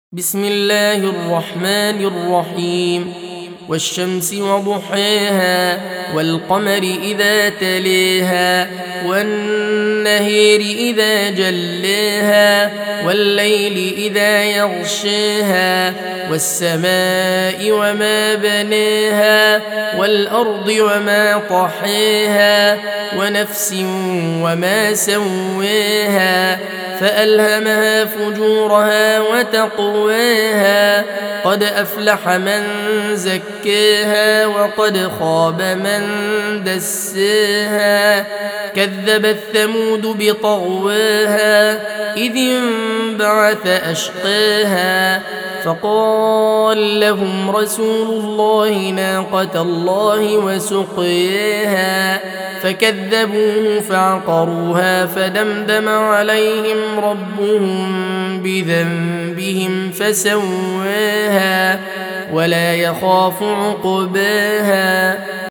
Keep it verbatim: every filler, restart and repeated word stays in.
بسم الله الرحمن الرحيم والشمس وضحاها والقمر إذا تليها والنهير إذا جلاها والليل إذا يغشاها والسماء وما بناها والأرض وما طحاها ونفس وما سواها فألهمها فجورها وتقواها قد أفلح من زكاها وقد خاب من دساها كذبت ثمود بطغواها إذ انبعث أشقاها فقال لهم رسول الله ناقة الله وسقياها فكذبوه فعقروها فدمدم عليهم ربهم بذنبهم فسواها ولا يخاف عقباها